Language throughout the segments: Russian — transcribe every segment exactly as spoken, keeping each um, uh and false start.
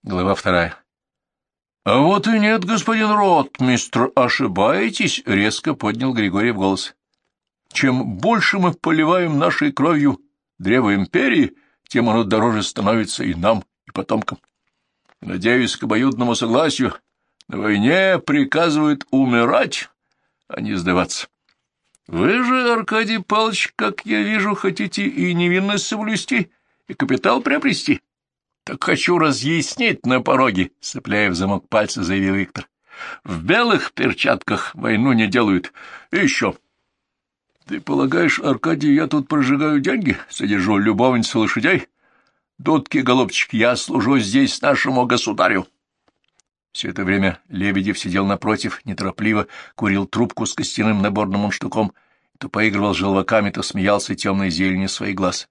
Глава вторая. — А вот и нет, господин ротмистр, ошибаетесь, — резко поднял Григорьев голос. — Чем больше мы поливаем нашей кровью древо империи, тем оно дороже становится и нам, и потомкам. Надеюсь, к обоюдному согласию на войне приказывают умирать, а не сдаваться. Вы же, Аркадий Павлович, как я вижу, хотите и невинность соблюсти, и капитал приобрести. Так хочу разъяснить на пороге, — цепляя в замок пальца, заявил Виктор. В белых перчатках войну не делают. И еще. Ты полагаешь, Аркадий, я тут прожигаю деньги, содержу любовниц лошадей? Дудки, голубчик, я служу здесь нашему государю. Все это время Лебедев сидел напротив, неторопливо курил трубку с костяным наборным мундштуком, то поигрывал желваками, то смеялся темной зеленью своих глаз.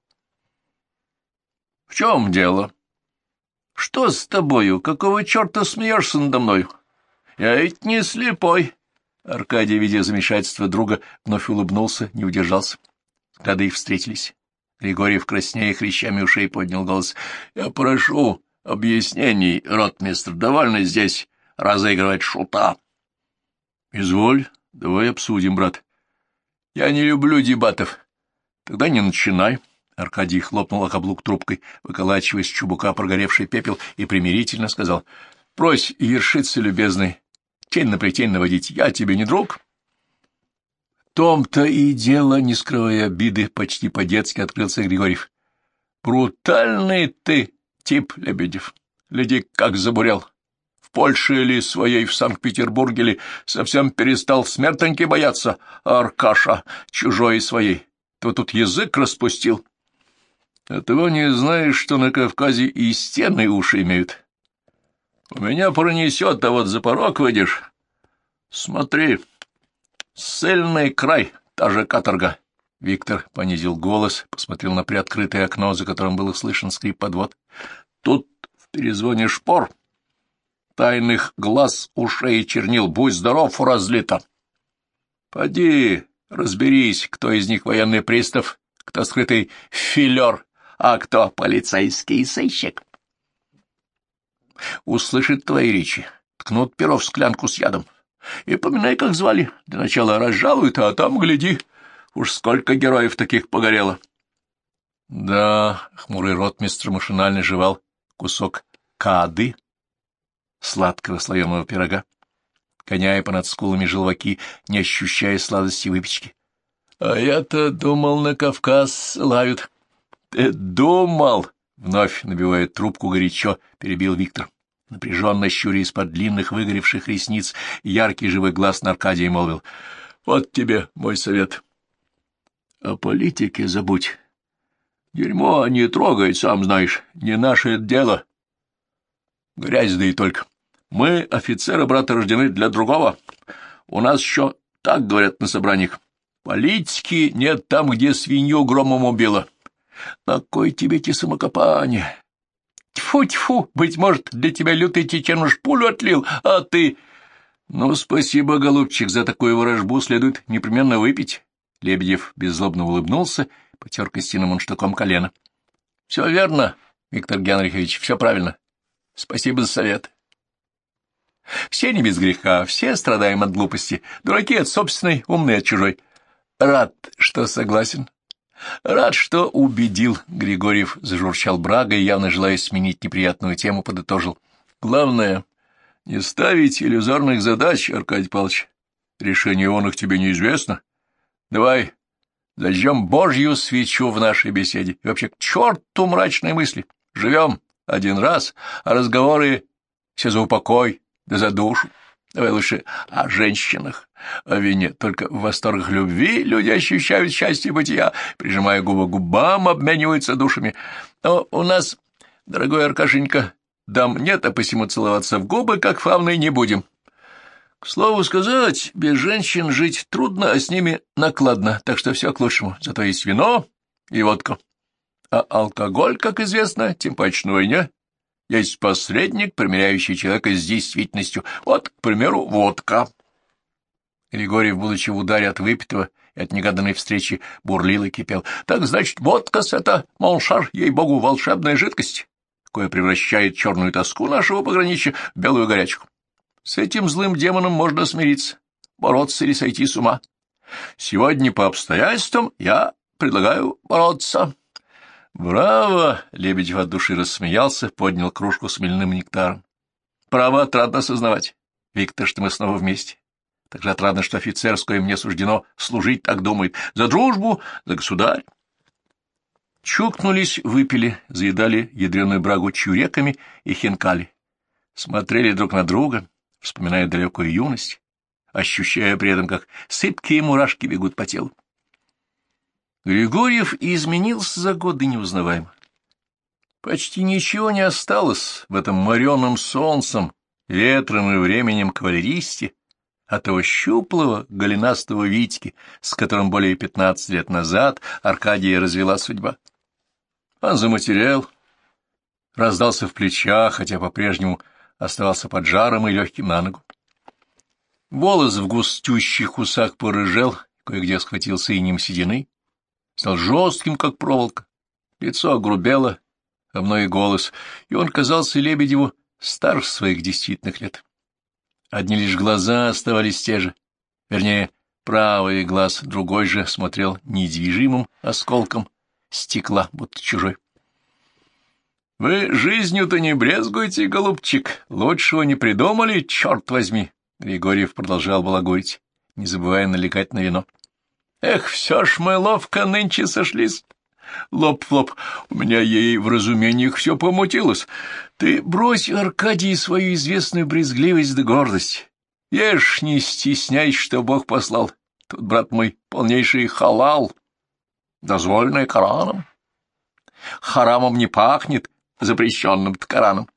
— В чем дело? — Что с тобою? Какого черта смеешься надо мною? Я ведь не слепой. Аркадий, видя замешательство друга, вновь улыбнулся, не удержался. Когда их встретились, Григорьев, краснея хрящами ушей, поднял голос. — Я прошу объяснений, ротмистр, довольно здесь разыгрывать шута. — Изволь, давай обсудим, брат. — Я не люблю дебатов. — Тогда не начинай. Аркадий хлопнул о каблук трубкой, выколачивая из чубука прогоревший пепел, и примирительно сказал: — Прось, ершица любезный, тень на плетень наводить, я тебе не друг. — В том-то и дело, не скрывая обиды, почти по-детски открылся Григорьев. — Брутальный ты тип, Лебедев. Гляди, как забурел. В Польше ли своей, в Санкт-Петербурге ли, совсем перестал смертоньки бояться, а Аркаша, чужой и своей. Ты тут язык распустил. А того не знаешь, что на Кавказе и стены уши имеют. У меня пронесет, а вот за порог выйдешь. Смотри, ссыльный край, та же каторга. Виктор понизил голос, посмотрел на приоткрытое окно, за которым был слышен скрип подвод. Тут в перезвоне шпор, тайных глаз, ушей и чернил, будь здоров, разлито. Поди, разберись, кто из них военный пристав, кто скрытый филер, а кто полицейский сыщик. Услышит твои речи, ткнут перо в склянку с ядом. И поминай, как звали. Для начала разжалуют, а там, гляди, уж сколько героев таких погорело. Да, хмурый ротмистр машинально жевал кусок каады, сладкого слоеного пирога, гоняя понад скулами желваки, не ощущая сладости выпечки. — А я-то думал, на Кавказ ссылают. — Ты думал? — вновь набивая трубку горячо, перебил Виктор. Напряженно щуря из-под длинных выгоревших ресниц, яркий живой глаз на Аркадия молвил. — Вот тебе мой совет. — О политике забудь. Дерьмо не трогай, сам знаешь, не наше это дело. Грязь да и только. Мы, офицеры, брата, рождены для другого. У нас еще так говорят на собраниях. Политики нет там, где свинью громом убило. На кой тебе эти самокопания? Тьфу-тьфу, быть может, для тебя лютый чечен уж пулю отлил, а ты... Ну, спасибо, голубчик, за такую ворожбу следует непременно выпить. Лебедев беззлобно улыбнулся, потер костяным мундштуком колено. — Все верно, Виктор Генрихович, все правильно. Спасибо за совет. Все не без греха, все страдаем от глупости, дураки от собственной, умные от чужой. Рад, что согласен. Рад, что убедил. Григорьев зажурчал брагой, явно желая сменить неприятную тему, подытожил. Главное, не ставить иллюзорных задач, Аркадий Павлович. Решение он их тебе неизвестно. Давай зажжем Божью свечу в нашей беседе. И вообще к черту мрачные мысли. Живем один раз, а разговоры все за упокой, да за душу. Давай лучше о женщинах, о вине. Только в восторгах любви люди ощущают счастье бытия, прижимая губы к губам, обмениваются душами. Но у нас, дорогой Аркашенька, дам нет, а посему целоваться в губы, как фавны, не будем. К слову сказать, без женщин жить трудно, а с ними накладно, так что все к лучшему. Зато есть вино и водка. А алкоголь, как известно, тем паче на войне, есть посредник, примиряющий человека с действительностью. Вот, к примеру, водка. Григорьев, будучи в ударе от выпитого и от негаданной встречи, бурлил и кипел. Так, значит, водка-с это, молшар, ей-богу, волшебная жидкость. кое превращает черную тоску нашего пограничья в белую горячку. С этим злым демоном можно смириться, бороться или сойти с ума. Сегодня по обстоятельствам я предлагаю бороться. Браво! Лебедев от души рассмеялся, поднял кружку с хмельным нектаром. Право отрадно осознавать, Виктор, что мы снова вместе. Так же отрадно, что офицер, с коим мне суждено служить, так думает. За дружбу, за государь. Чукнулись, выпили, заедали ядреную брагу чуреками и хинкали. Смотрели друг на друга, вспоминая далекую юность, ощущая при этом, как сыпкие мурашки бегут по телу. Григорьев изменился за годы неузнаваемо. Почти ничего не осталось в этом мореном солнцем, ветром и временем кавалеристе от того щуплого, голенастого Витьки, с которым более пятнадцати лет назад Аркадия развела судьба. Он заматерял, раздался в плечах, хотя по-прежнему оставался под жаром и легким на ногу. Волос в густющих усах порыжел, кое-где схватился инем седины, стал жестким, как проволока, лицо огрубело, а мной и голос, и он казался Лебедеву старше своих действительных лет. Одни лишь глаза оставались те же, вернее, правый глаз, другой же смотрел недвижимым осколком стекла, будто чужой. — Вы жизнью-то не брезгуете, голубчик, лучшего не придумали, черт возьми! — Григорьев продолжал балагурить, не забывая налегать на вино. — Эх, все ж мы ловко нынче сошлись. Лоб в лоб, у меня ей в разумениях все помутилось. Ты брось, Аркадий, свою известную брезгливость да гордость. Ешь, не стесняйся, что Бог послал. Тут, брат мой, полнейший халал, дозволенный Кораном. Харамом не пахнет, запрещенным-то Кораном.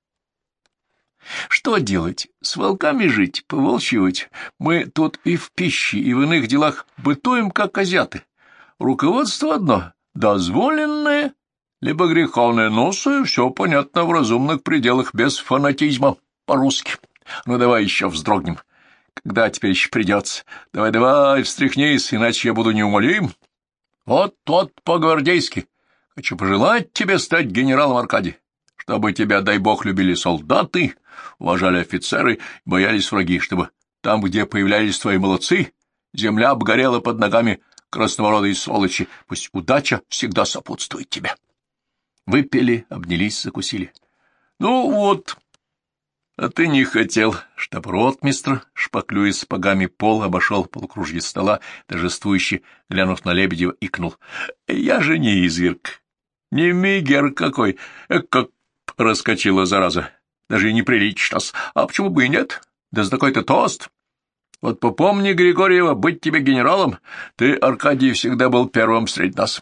Что делать? С волками жить, поволчивать? Мы тут и в пище, и в иных делах бытуем, как азиаты. Руководство одно — дозволенное, либо греховное, но все понятно в разумных пределах, без фанатизма, по-русски. Ну, давай еще вздрогнем. Когда теперь еще придется? Давай-давай, встряхнись, иначе я буду неумолим. Вот-вот по-гвардейски. Хочу пожелать тебе стать генералом, Аркадий, чтобы тебя, дай бог, любили солдаты, уважали офицеры, боялись враги, чтобы там, где появлялись твои молодцы, земля обгорела под ногами красноворода и сволочи, пусть удача всегда сопутствует тебе. Выпили, обнялись, закусили. Ну вот, а ты не хотел, чтоб ротмистр, шпаклюя сапогами пол, обошел полукружье стола, торжествующе, глянув на Лебедева, икнул. Я же не изверг, не мигер какой, э, как раскочила зараза, даже и неприлично, а почему бы и нет, да за такой-то тост. Вот попомни, Григорьева, быть тебе генералом, ты, Аркадий, всегда был первым среди нас.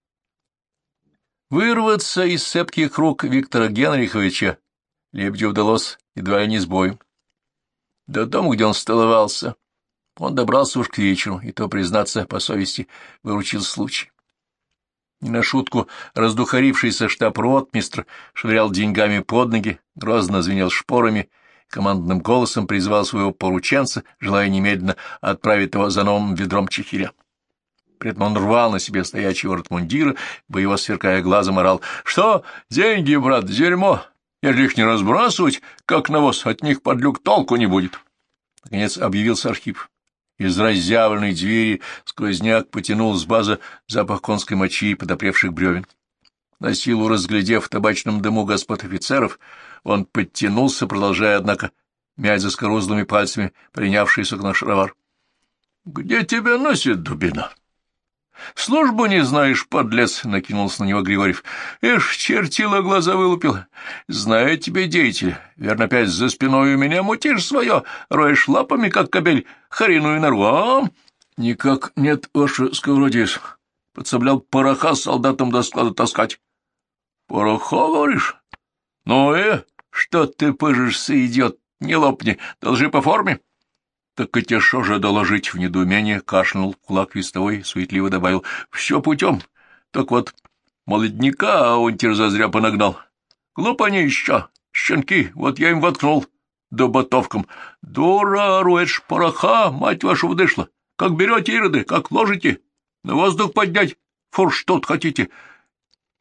Вырваться из цепких рук Виктора Генриховича Лебедеву удалось едва ли не с боем. До дома, где он столовался, он добрался уж к вечеру, и то, признаться по совести, выручил случай. Не на шутку раздухарившийся штаб-ротмистр швырял деньгами под ноги, грозно звенел шпорами, командным голосом призвал своего порученца, желая немедленно отправить его за новым ведром чехиря. При этом он рвал на себе стоячий ворот мундира, боево сверкая глазом орал: «Что? Деньги, брат, дерьмо! Если их не разбрасывать, как навоз, от них подлюк толку не будет!» Наконец объявился Архип. Из разъявленной двери сквозняк потянул с базы запах конской мочи и подопревших бревен. На силу разглядев в табачном дыму господ офицеров, он подтянулся, продолжая, однако, мять заскорузлыми пальцами принявшийся на шаровар. — Где тебя носит, дубина? — Службу не знаешь, подлец, — накинулся на него Григорьев. — Ишь, чертила, глаза вылупил. Знаю тебе, деятель, верно, опять за спиной у меня мутишь свое, роешь лапами, как кобель, хариную нору, а? — Никак нет, ваше сковородец. Подсоблял пороха солдатам до склада таскать. — Пороха, говоришь? — Ну, э, что ты пыжишься, идиот, не лопни, должи по форме. — Так и тебе шо же доложить? — в недоумении кашлянул кулак вестовой, суетливо добавил. — Все путем. Так вот, молодняка унтер зазря понагнал. Глупо они еще, щенки, вот я им воткнул до ботовком. Дура, руешь пороха, мать вашу вдышла. Как берете, ироды, как ложите, на воздух поднять, фурштот хотите.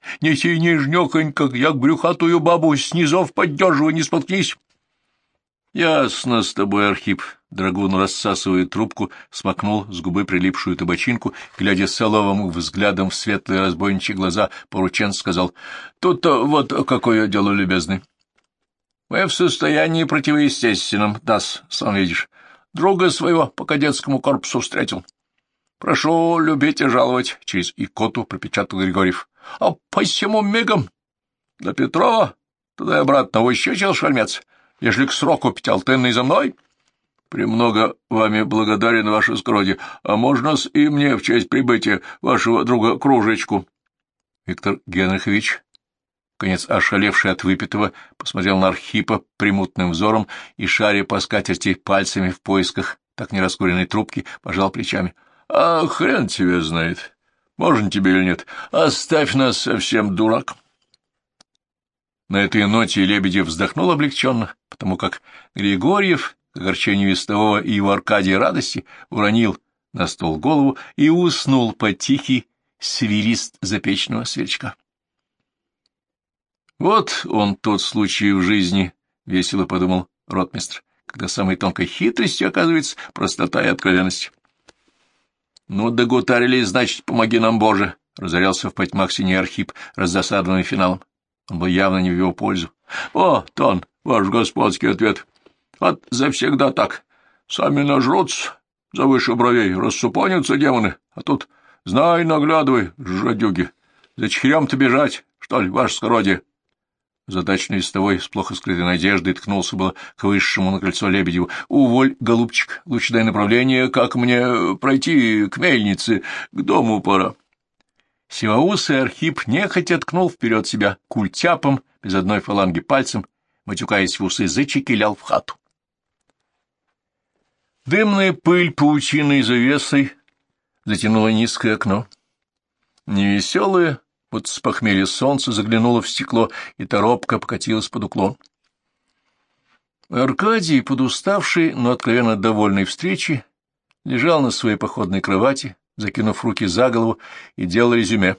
Неси нежнёхонько, як брюхатую бабу, снизов поддерживай, не споткнись. — Ясно с тобой, Архип. Драгун, рассасывая трубку, смакнул с губы прилипшую табачинку, глядя соловым взглядом в светлые разбойничьи глаза, порученец сказал: — Тут-то вот какое дело, любезный. Мы в состоянии противоестественном, нас, сам видишь. Друга своего по кадетскому корпусу встретил. Прошу любить и жаловать, через икоту пропечатал Григорьев. А посему мигом до Петрова, туда и обратно выщечил шальмец, ежели к сроку пятиалтынный за мной. Премного вами благодарен, ваше скородие, а можно-с и мне в честь прибытия вашего друга кружечку? Виктор Генрихович, конец ошалевший от выпитого, посмотрел на Архипа примутным взором и, шаря по скатерти пальцами в поисках так нераскуренной трубки, пожал плечами. — А хрен тебе знает, можно тебе или нет, оставь нас совсем, дурак. На этой ноте Лебедев вздохнул облегченно, потому как Григорьев, к огорчению вестового и его Аркадия радости, уронил на стол голову и уснул под тихий свирист запечного сверчка. Вот он тот случай в жизни, — весело подумал ротмистр, когда самой тонкой хитростью оказывается простота и откровенность. — Ну, догутарились, значит, помоги нам, Боже! — разорялся в потьмах синий Архип, раздосадованный финалом. Он был явно не в его пользу. — О, тон, ваш господский ответ. Вот завсегда так. Сами нажрутся, за выше бровей, рассупонятся демоны, а тут, знай, наглядывай, жадюги. За чхрем-то бежать, что ли, ваше скородие? Задачный вестовой с плохо скрытой надеждой ткнулся было к высшему на кольцо Лебедеву. — Уволь, голубчик, лучше дай направление, как мне пройти к мельнице, к дому пора. Сивоусый Архип нехотя ткнул вперед себя культяпом, без одной фаланги пальцем, матюкаясь в усы, зачекелял в хату. Дымная пыль паутиной завесой затянула низкое окно. Невеселое, вот с похмелья солнце заглянуло в стекло, и торопко покатилось под уклон. Аркадий, подуставший, но откровенно довольный встречи, лежал на своей походной кровати, закинув руки за голову, и делал резюме.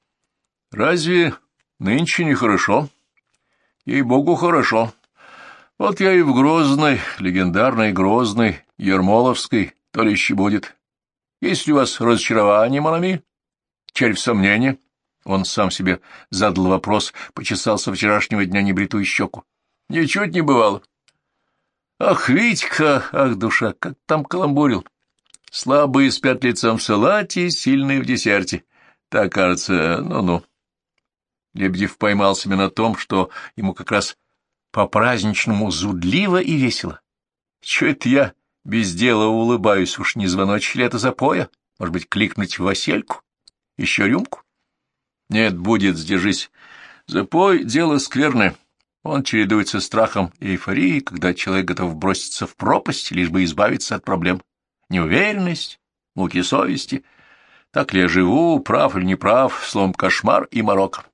«Разве нынче нехорошо? Ей-богу, хорошо. Вот я и в Грозной, легендарной Грозной, Ермоловской, то ли еще будет. Есть ли у вас разочарование, Монами? Червь сомнения?» Он сам себе задал вопрос, почесал со вчерашнего дня небритую щеку. Ничуть не бывало. Ах, Витька, ах, душа, как там каламбурил. Слабые спят лицом в салате, сильные в десерте. Так, кажется, ну-ну. Лебедев поймал себя на том, что ему как раз по-праздничному зудливо и весело. Чё это я без дела улыбаюсь, уж не звоночь ли это запоя? Может быть, кликнуть в Васильку? Еще рюмку? Нет, будет, сдержись. Запой — дело скверное. Он чередуется страхом и эйфорией, когда человек готов броситься в пропасть, лишь бы избавиться от проблем. Неуверенность, муки совести. Так ли я живу, прав или не прав, словом, кошмар и морока.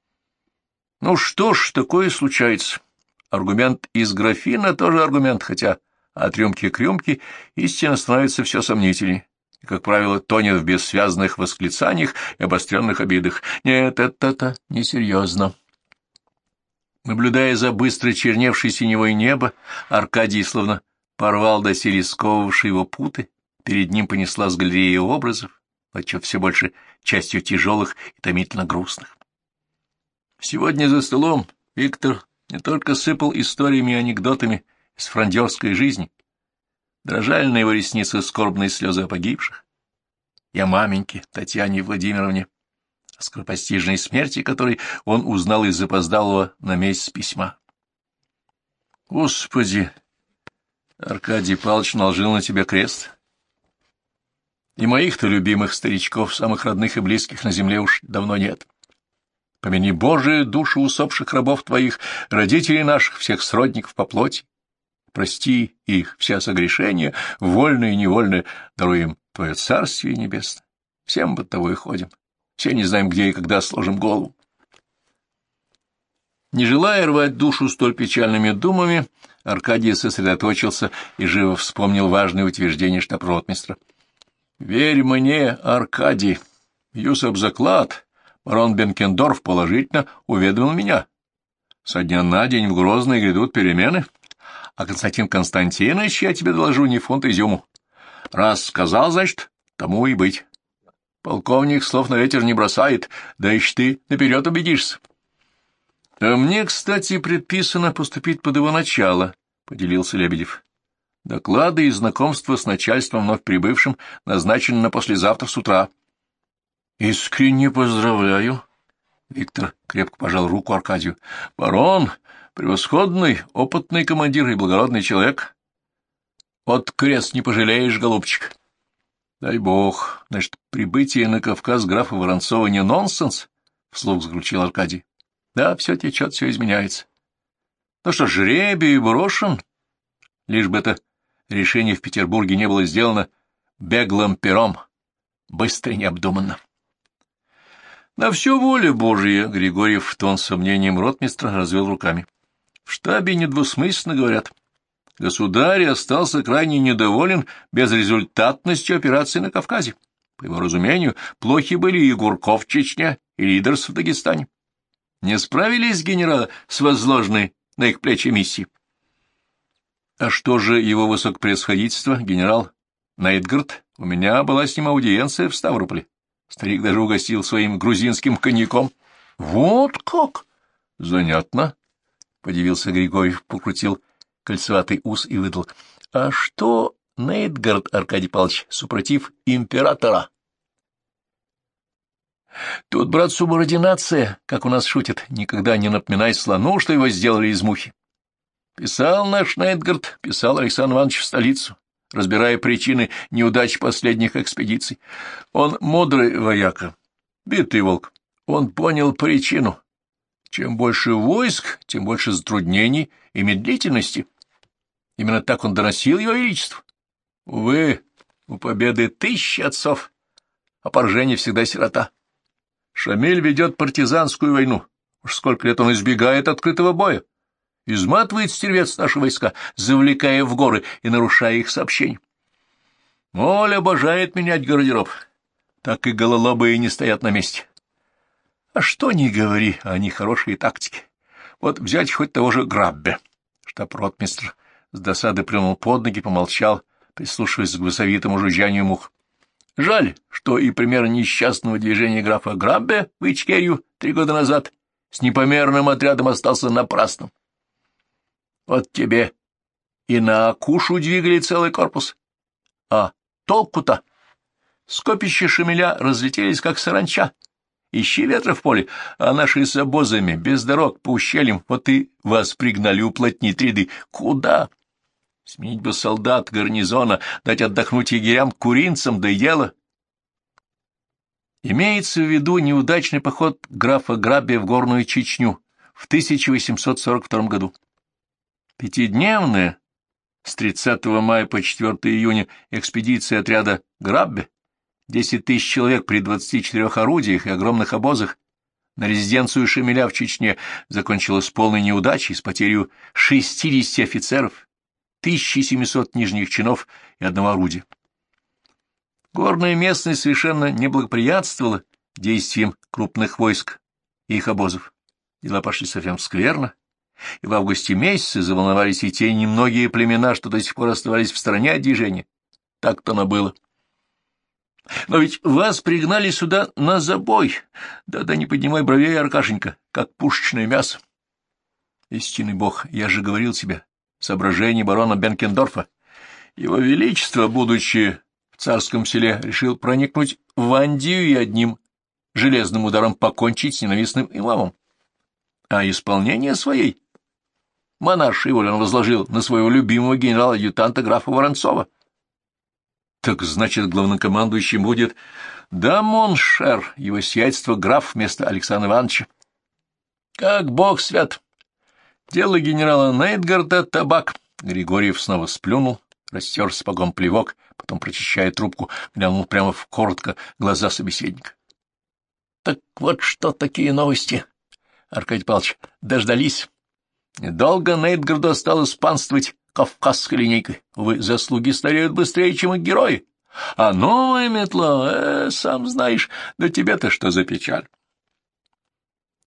Ну что ж, такое случается. Аргумент из графина тоже аргумент, хотя от рюмки к рюмке истина становится все сомнительней. И, как правило, тонет в бессвязных восклицаниях и обостренных обидах. Нет, это-то несерьезно. Наблюдая за быстро черневшей синевой небо, Аркадий словно порвал доселе сковывавшие его путы, перед ним понеслась галерея образов, отчет все больше частью тяжелых и томительно грустных. Сегодня за столом Виктор не только сыпал историями и анекдотами из фрондерской жизни, дрожали на его ресницы скорбные слезы о погибших, и о маменьке Татьяне Владимировне, о скоропостижной смерти, которой он узнал из запоздалого на месяц письма. Господи, Аркадий Павлович наложил на тебя крест. И моих-то любимых старичков, самых родных и близких на земле уж давно нет. Помяни, Боже, души усопших рабов твоих, родителей наших, всех сродников по плоти. Прости их все согрешения, вольные и невольные, даруй им Твое Царствие Небесное. Всем под тобой ходим, все не знаем, где и когда сложим голову. Не желая рвать душу столь печальными думами, Аркадий сосредоточился и живо вспомнил важное утверждение штаб-ротмистра. «Верь мне, Аркадий, бьюсь об заклад, Барон Бенкендорф положительно уведомил меня. Со дня на день в Грозный грядут перемены, а Константин Константинович, я тебе доложу, не фунт изюму. Раз сказал, значит, тому и быть. Полковник слов на ветер не бросает, да ищ ты наперед убедишься. — А мне, кстати, предписано поступить под его начало, — поделился Лебедев. — Доклады и знакомства с начальством вновь прибывшим назначены на послезавтра с утра. — Искренне поздравляю. Виктор крепко пожал руку Аркадию. — Барон, превосходный, опытный командир и благородный человек. Вот крест не пожалеешь, голубчик. Дай бог, значит, прибытие на Кавказ графа Воронцова не нонсенс? — вслух заключил Аркадий. — Да, все течет, все изменяется. Ну что, жребий брошен? Лишь бы это решение в Петербурге не было сделано беглым пером, быстро и необдуманно. На все воля Божия, Григорьев в тон с сомнением ротмистра развел руками. В штабе недвусмысленно говорят. Государь остался крайне недоволен безрезультатностью операции на Кавказе. По его разумению, плохи были и Гурков в Чечне, и Лидерс в Дагестане. Не справились генералы с возложенной на их плечи миссией. А что же его высокопревосходительство, генерал Нейтгард? У меня была с ним аудиенция в Ставрополе. Старик даже угостил своим грузинским коньяком. — Вот как? — Занятно, — подивился Григорьев, покрутил кольцеватый ус и выдал. — А что Нейтгард, Аркадий Павлович, супротив императора? — Тут, брат, субординация, как у нас шутят, никогда не напоминай слону, что его сделали из мухи. Писал наш Нейтгард, писал Александр Иванович в столицу, разбирая причины неудач последних экспедиций. Он мудрый вояка, битый волк. Он понял причину. Чем больше войск, тем больше затруднений и медлительности. Именно так он доносил его величеству. Увы, у победы тысячи отцов, а поражение всегда сирота. Шамиль ведет партизанскую войну. Уж сколько лет он избегает открытого боя. Изматывает стервец наши войска, завлекая в горы и нарушая их сообщения. Моль обожает менять гардероб. Так и гололобые не стоят на месте. А что ни говори, они хорошие тактики. Вот взять хоть того же Граббе. Штаб-ротмистр с досады плюнул под ноги, помолчал, прислушиваясь к басовитому жужжанию мух. Жаль, что и пример несчастного движения графа Граббе в Ичкерию три года назад с непомерным отрядом остался напрасным. Вот тебе и на Акушу двигали целый корпус. А толку-то? Скопища Шамиля разлетелись, как саранча. Ищи ветра в поле, а наши с обозами, без дорог, по ущельям, вот и вас пригнали уплотнить ряды. Куда? Сменить бы солдат гарнизона, дать отдохнуть егерям-куринцам, да и дело. Имеется в виду неудачный поход графа Граббе в Горную Чечню в тысяча восемьсот сорок втором году. Пятидневная, с тридцатого мая по четвёртого июня, экспедиция отряда Граббе, десять тысяч человек при двадцати четырёх орудиях и огромных обозах, на резиденцию Шамиля в Чечне закончилась полной неудачей с потерей шестидесяти офицеров, тысячи семисот нижних чинов и одного орудия. Горная местность совершенно не благоприятствовала действиям крупных войск и их обозов. Дела пошли совсем скверно, и в августе месяце заволновались и те немногие племена, что до сих пор оставались в стороне от движения. Так-то оно было. Но ведь вас пригнали сюда на забой. Да-да, не поднимай бровей, Аркашенька, как пушечное мясо. Истинный бог, я же говорил тебе, соображение барона Бенкендорфа. Его величество, будучи в царском селе, решил проникнуть в Андию и одним железным ударом покончить с ненавистным имамом. А исполнение своей монаршей воли он возложил на своего любимого генерала-адъютанта графа Воронцова. Так значит, главнокомандующим будет да, моншер, его сиятельство граф вместо Александра Ивановича. Как бог свят! Дело генерала Нейтгарда — табак. Григорьев снова сплюнул, растер сапогом плевок, потом, прочищая трубку, глянул прямо в коротко глаза собеседника. — Так вот что такие новости, Аркадий Павлович, дождались. Недолго Нейтгарду осталось панствовать кавказской линейкой. Увы, заслуги стареют быстрее, чем их герои. А новая метла, э, сам знаешь, да тебе-то что за печаль.